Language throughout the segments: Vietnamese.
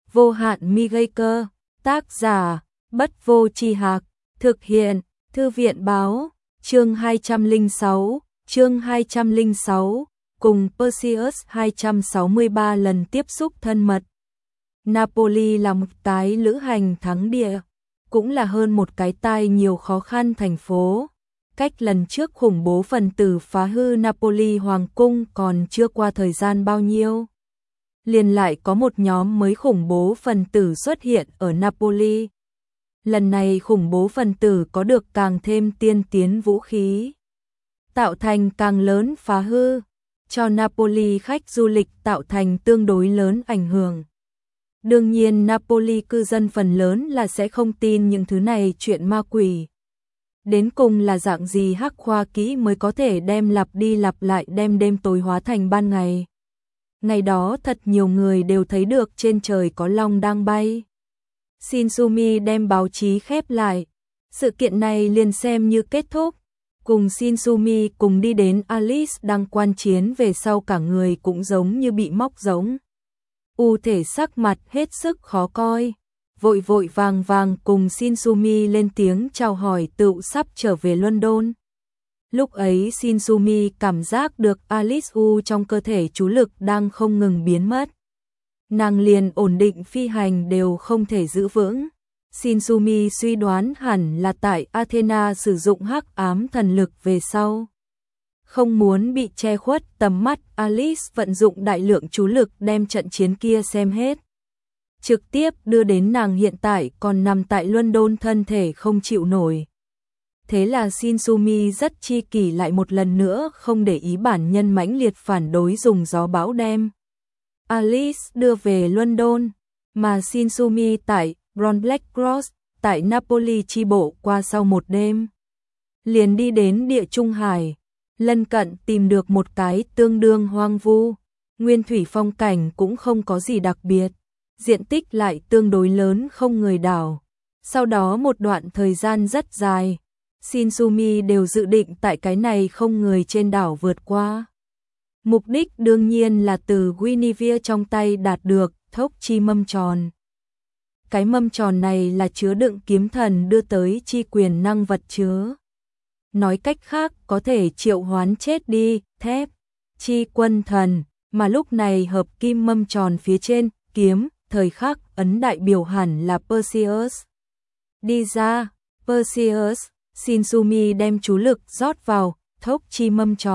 Vô hạn mi gây cơ, tác giả, Bất Vô Tri Hạc, thực hiện, Thư viện báo, chương 206, cùng Perseus 263 lần tiếp xúc thân mật. Napoli là một tái lữ hành thắng địa, cũng là hơn một cái tai nhiều khó khăn thành phố. Cách lần trước khủng bố phần tử phá hư Napoli Hoàng cung còn chưa qua thời gian bao nhiêu, liền lại có một nhóm mới khủng bố phần tử xuất hiện ở Napoli. Lần này khủng bố phần tử có được càng thêm tiên tiến vũ khí, tạo thành càng lớn phá hư, cho Napoli khách du lịch tạo thành tương đối lớn ảnh hưởng. Đương nhiên Napoli cư dân phần lớn là sẽ không tin những thứ này chuyện ma quỷ. Đến cùng là dạng gì hắc khoa kỹ mới có thể đem lặp đi lặp lại đem đêm tối hóa thành ban ngày. Ngày đó thật nhiều người đều thấy được trên trời có long đang bay. Shinsumi đem báo chí khép lại. Sự kiện này liền xem như kết thúc. Cùng Shinsumi cùng đi đến Alice đang quan chiến về sau cả người cũng giống như bị móc giống. Thể sắc mặt hết sức khó coi. Vội vội vàng vàng cùng Shinsumi lên tiếng chào hỏi tựu sắp trở về London. Lúc ấy Shinsumi cảm giác được Alice trong cơ thể chú lực đang không ngừng biến mất. Nàng liền ổn định phi hành đều không thể giữ vững. Shinsumi suy đoán hẳn là tại Athena sử dụng hắc ám thần lực về sau. Không muốn bị che khuất tầm mắt, Alice vận dụng đại lượng chú lực đem trận chiến kia xem hết. Trực tiếp đưa đến nàng hiện tại còn nằm tại London thân thể không chịu nổi. Thế là Shinsumi rất chi kỷ lại một lần nữa không để ý bản nhân mãnh liệt phản đối dùng gió bão đem Alice đưa về London, mà Shinsumi tại Brown Black Cross, tại Napoli chi bộ qua sau một đêm. Liền đi đến Địa Trung Hải, lân cận tìm được một cái tương đương hoang vu, nguyên thủy phong cảnh cũng không có gì đặc biệt, diện tích lại tương đối lớn không người đảo. Sau đó một đoạn thời gian rất dài, Shinsumi đều dự định tại cái này không người trên đảo vượt qua. Mục đích đương nhiên là từ Guinevere trong tay đạt được thốc chi mâm tròn. Cái mâm tròn này là chứa đựng kiếm thần đưa tới chi quyền năng vật chứa. Nói cách khác có thể triệu hoán chết đi, thép, chi quân thần, mà lúc này hợp kim mâm tròn phía trên, kiếm, thời khắc ấn đại biểu hẳn là Perseus. Đi ra, Perseus, Shinsumi đem chú lực rót vào, thốc chi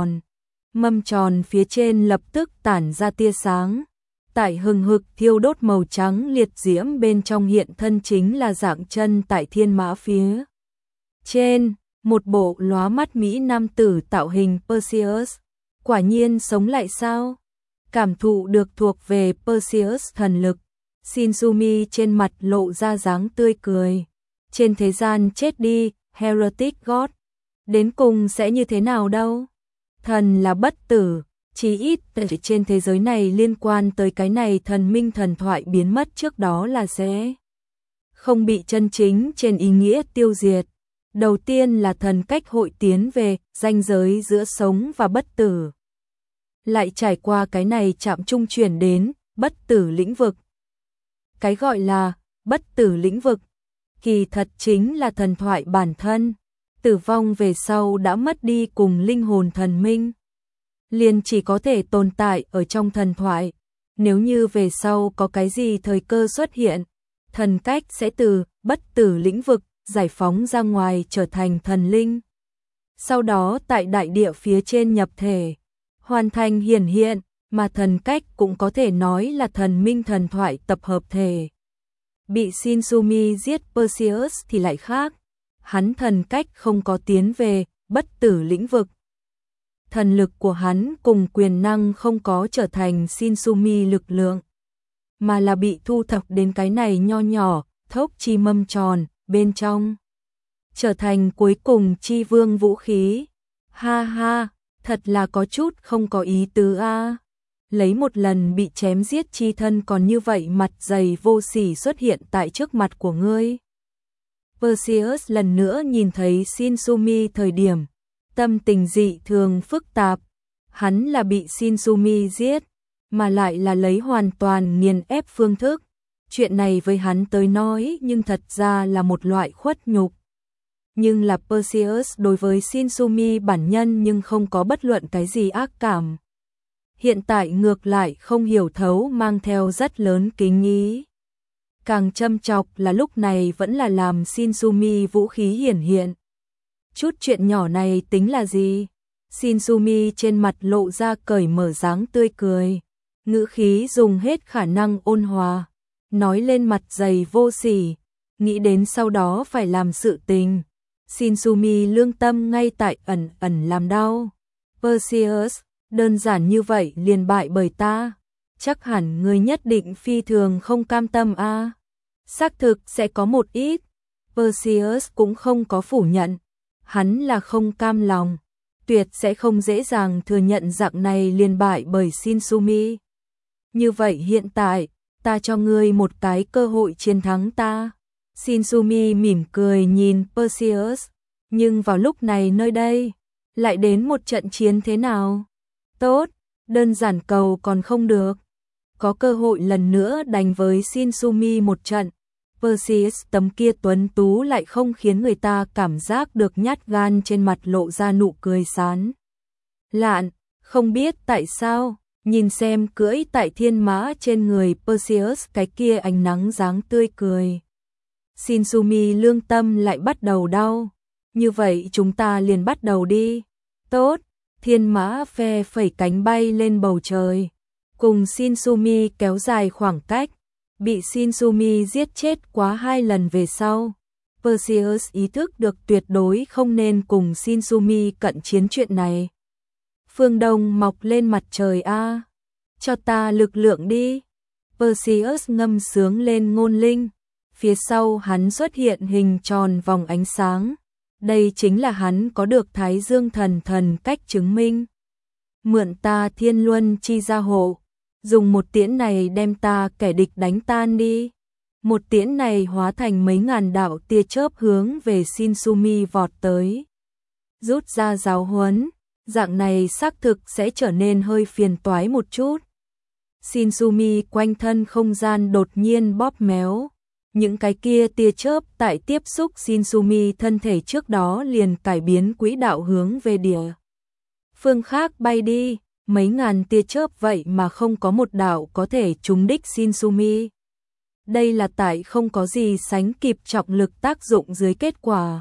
mâm tròn phía trên lập tức tản ra tia sáng. Tại hừng hực thiêu đốt màu trắng liệt diễm bên trong hiện thân chính là dạng chân tại thiên mã phía trên, một bộ lóa mắt mỹ nam tử tạo hình Perseus. Quả nhiên sống lại sao? Cảm thụ được thuộc về Perseus thần lực, Shinsumi trên mặt lộ ra dáng tươi cười. Trên thế gian chết đi, Heretic God, đến cùng sẽ như thế nào đâu? Thần là bất tử, chí ít trên thế giới này liên quan tới cái này thần minh thần thoại biến mất trước đó là sẽ không bị chân chính trên ý nghĩa tiêu diệt. Đầu tiên là thần cách hội tiến về ranh giới giữa sống và bất tử. Lại trải qua cái này chạm trung chuyển đến bất tử lĩnh vực. Cái gọi là bất tử lĩnh vực kỳ thật chính là thần thoại bản thân. Tử vong về sau đã mất đi cùng linh hồn thần minh, liền chỉ có thể tồn tại ở trong thần thoại. Nếu như về sau có cái gì thời cơ xuất hiện, thần cách sẽ từ bất tử lĩnh vực giải phóng ra ngoài trở thành thần linh. Sau đó tại đại địa phía trên nhập thể, hoàn thành hiển hiện, mà thần cách cũng có thể nói là thần minh thần thoại tập hợp thể. Bị Shinsumi giết Perseus thì lại khác, hắn thần cách không có tiến về bất tử lĩnh vực. Thần lực của hắn cùng quyền năng không có trở thành Shinsumi lực lượng, mà là bị thu thập đến cái này nho nhỏ, thốc chi mâm tròn, bên trong. Trở thành cuối cùng chi vương vũ khí. Ha ha, thật là có chút không có ý tứ a. Lấy một lần bị chém giết chi thân còn như vậy mặt dày vô sỉ xuất hiện tại trước mặt của ngươi. Perseus lần nữa nhìn thấy Shinsumi thời điểm, tâm tình dị thường phức tạp. Hắn là bị Shinsumi giết, mà lại là lấy hoàn toàn nghiền ép phương thức. Chuyện này với hắn tới nói nhưng thật ra là một loại khuất nhục. Nhưng là Perseus đối với Shinsumi bản nhân nhưng không có bất luận cái gì ác cảm. Hiện tại ngược lại không hiểu thấu mang theo rất lớn kính ý. Càng châm chọc là lúc này vẫn là làm Shinsumi vũ khí hiển hiện. Chút chuyện nhỏ này tính là gì? Shinsumi trên mặt lộ ra cởi mở dáng tươi cười. Ngữ khí dùng hết khả năng ôn hòa. Nói lên mặt dày vô sỉ. Nghĩ đến sau đó phải làm sự tình. Shinsumi lương tâm ngay tại ẩn ẩn làm đau. Perseus, đơn giản như vậy liền bại bởi ta. Chắc hẳn người nhất định phi thường không cam tâm a. Xác thực sẽ có một ít. Perseus cũng không có phủ nhận. Hắn là không cam lòng. Tuyệt sẽ không dễ dàng thừa nhận dạng này liền bại bởi Shinsumi. Như vậy hiện tại, ta cho ngươi một cái cơ hội chiến thắng ta. Shinsumi mỉm cười nhìn Perseus. Nhưng vào lúc này nơi đây, lại đến một trận chiến thế nào? Tốt, đơn giản cầu còn không được. Có cơ hội lần nữa đánh với Shinsumi một trận. Perseus tấm kia tuấn tú lại không khiến người ta cảm giác được nhát gan, trên mặt lộ ra nụ cười sán lạn. Không biết tại sao, nhìn xem cưỡi tại thiên mã trên người Perseus cái kia ánh nắng dáng tươi cười. Shinsumi lương tâm lại bắt đầu đau. Như vậy chúng ta liền bắt đầu đi. Tốt, thiên mã phe phẩy cánh bay lên bầu trời. Cùng Shinsumi kéo dài khoảng cách. Bị Shinsumi giết chết quá 2 lần về sau. Perseus ý thức được tuyệt đối không nên cùng Shinsumi cận chiến chuyện này. Phương Đông mọc lên mặt trời a, cho ta lực lượng đi. Perseus ngâm sướng lên ngôn linh. Phía sau hắn xuất hiện hình tròn vòng ánh sáng. Đây chính là hắn có được Thái Dương thần cách chứng minh. Mượn ta Thiên Luân chi gia hộ. Dùng một tiễn này đem ta kẻ địch đánh tan đi. Một tiễn này hóa thành mấy ngàn đạo tia chớp hướng về Shinsumi vọt tới. Rút ra giáo huấn, dạng này xác thực sẽ trở nên hơi phiền toái một chút. Shinsumi quanh thân không gian đột nhiên bóp méo. Những cái kia tia chớp tại tiếp xúc Shinsumi thân thể trước đó liền cải biến quỹ đạo hướng về địa phương khác bay đi. Mấy ngàn tia chớp vậy mà không có một đạo có thể trúng đích Shinsumi. Đây là tại không có gì sánh kịp trọng lực tác dụng dưới kết quả.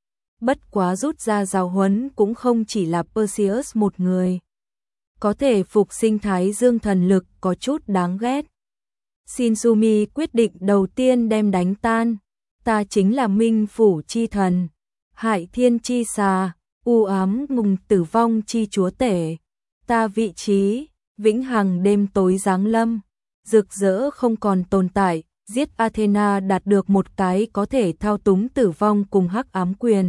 Bất quá rút ra giáo huấn cũng không chỉ là Perseus một người. Có thể phục sinh Thái Dương thần lực có chút đáng ghét. Shinsumi quyết định đầu tiên đem đánh tan. Ta chính là Minh Phủ chi thần, Hại Thiên chi xà, u ám ngùng tử vong chi chúa tể. Ta vị trí, vĩnh hằng đêm tối giáng lâm, rực rỡ không còn tồn tại, giết Athena đạt được một cái có thể thao túng tử vong cùng hắc ám quyền.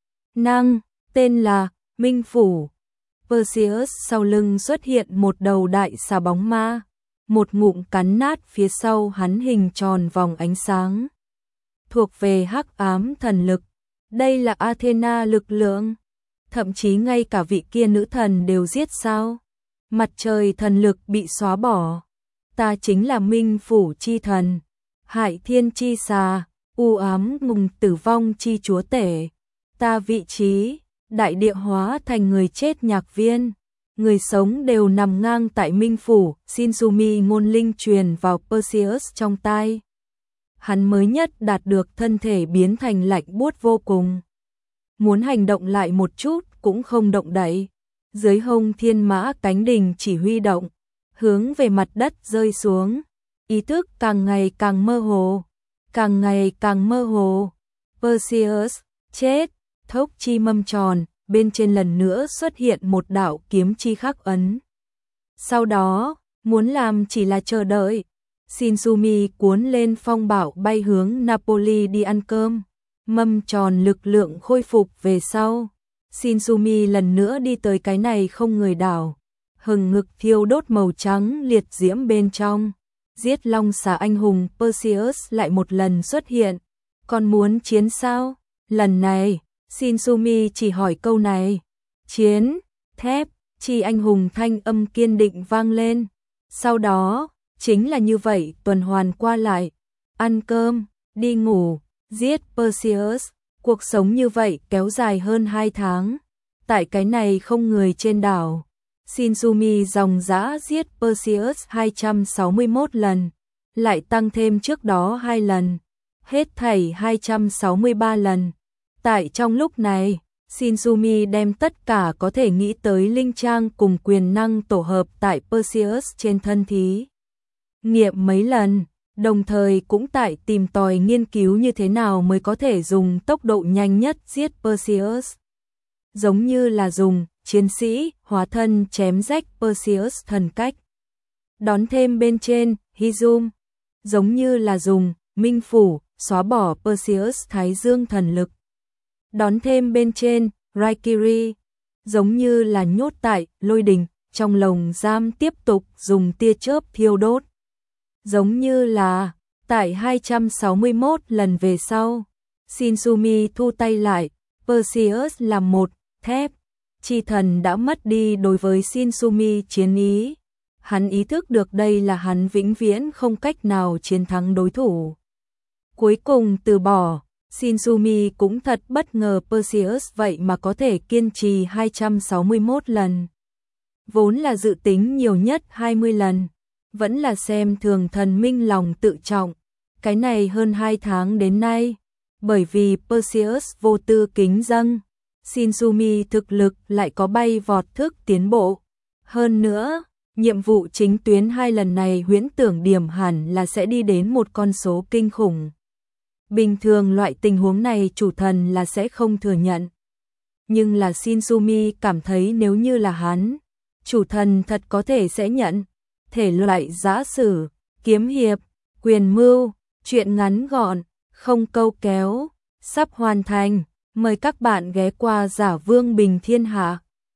Năng, tên là Minh Phủ. Perseus sau lưng xuất hiện một đầu đại xà bóng ma, một ngụm cắn nát phía sau hắn hình tròn vòng ánh sáng. Thuộc về hắc ám thần lực, đây là Athena lực lượng. Thậm chí ngay cả vị kia nữ thần đều giết sao? Mặt trời thần lực bị xóa bỏ. Ta chính là Minh Phủ chi thần, Hại Thiên chi xà, u ám ngùng tử vong chi chúa tể. Ta vị trí, đại địa hóa thành người chết nhạc viên. Người sống đều nằm ngang tại Minh Phủ. Shinsumi ngôn linh truyền vào Perseus trong tai. Hắn mới nhất đạt được thân thể biến thành lạnh buốt vô cùng. Muốn hành động lại một chút cũng không động đậy. Dưới hông thiên mã cánh đình chỉ huy động, hướng về mặt đất rơi xuống. Ý thức càng ngày càng mơ hồ, càng ngày càng mơ hồ. Perseus, chết, thốc chi mâm tròn, bên trên lần nữa xuất hiện một đạo kiếm chi khắc ấn. Sau đó, muốn làm chỉ là chờ đợi. Shinsumi cuốn lên phong bạo bay hướng Napoli đi ăn cơm. Mâm tròn lực lượng khôi phục về sau. Shinsumi lần nữa đi tới cái này không người đảo. Hừng ngực thiêu đốt màu trắng liệt diễm bên trong. Giết long xà anh hùng Perseus lại một lần xuất hiện. Còn muốn chiến sao? Lần này, Shinsumi chỉ hỏi câu này. Chiến, thép, chi anh hùng thanh âm kiên định vang lên. Sau đó, chính là như vậy tuần hoàn qua lại. ăn cơm, đi ngủ, giết Perseus. Cuộc sống như vậy kéo dài hơn 2 tháng. Tại cái này không người trên đảo, Shinzumi dòng dã giết Perseus 261 lần, lại tăng thêm trước đó 2 lần, hết thảy 263 lần. Tại trong lúc này, Shinzumi đem tất cả có thể nghĩ tới linh trang cùng quyền năng tổ hợp tại Perseus trên thân thí nghiệm mấy lần, đồng thời cũng tại tìm tòi nghiên cứu như thế nào mới có thể dùng tốc độ nhanh nhất giết Perseus. Giống như là dùng chiến sĩ hóa thân chém rách Perseus thần cách. Đón thêm bên trên Hizum, giống như là dùng minh phủ xóa bỏ Perseus thái dương thần lực. Đón thêm bên trên Raikiri, giống như là nhốt tại lôi đình trong lồng giam tiếp tục dùng tia chớp thiêu đốt. Giống như là tại 261 lần về sau, Shinzumi thu tay lại, Perseus là một thép chi thần đã mất đi đối với Shinzumi chiến ý. Hắn ý thức được đây là hắn vĩnh viễn không cách nào chiến thắng đối thủ. Cuối cùng từ bỏ, Shinzumi cũng thật bất ngờ Perseus vậy mà có thể kiên trì 261 lần. Vốn là dự tính nhiều nhất 20 lần, vẫn là xem thường thần minh lòng tự trọng. Cái này hơn 2 tháng đến nay, bởi vì Perseus vô tư kính dâng, Shinzumi thực lực lại có bay vọt thức tiến bộ. Hơn nữa, nhiệm vụ chính tuyến 2 lần này huyễn tưởng điểm hẳn là sẽ đi đến một con số kinh khủng. Bình thường loại tình huống này chủ thần là sẽ không thừa nhận. Nhưng là Shinzumi cảm thấy nếu như là hắn, chủ thần thật có thể sẽ nhận. Thể loại giã sử, kiếm hiệp, quyền mưu, truyện ngắn gọn, không câu kéo, sắp hoàn thành. Mời các bạn ghé qua Giả Vương Bình Thiên Hạ.